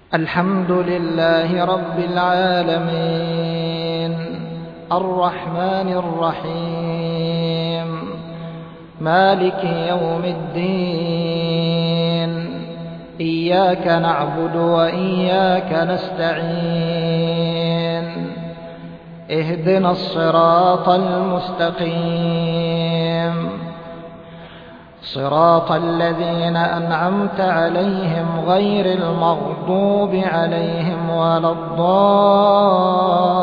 الحمد لله رب العالمين الرحمن الرحيم مالك يوم الدين إياك نعبد وإياك نستعين اهدنا الصراط المستقيم صراط الذين أنعمت عليهم غير المغضوب عليهم ولا الضالين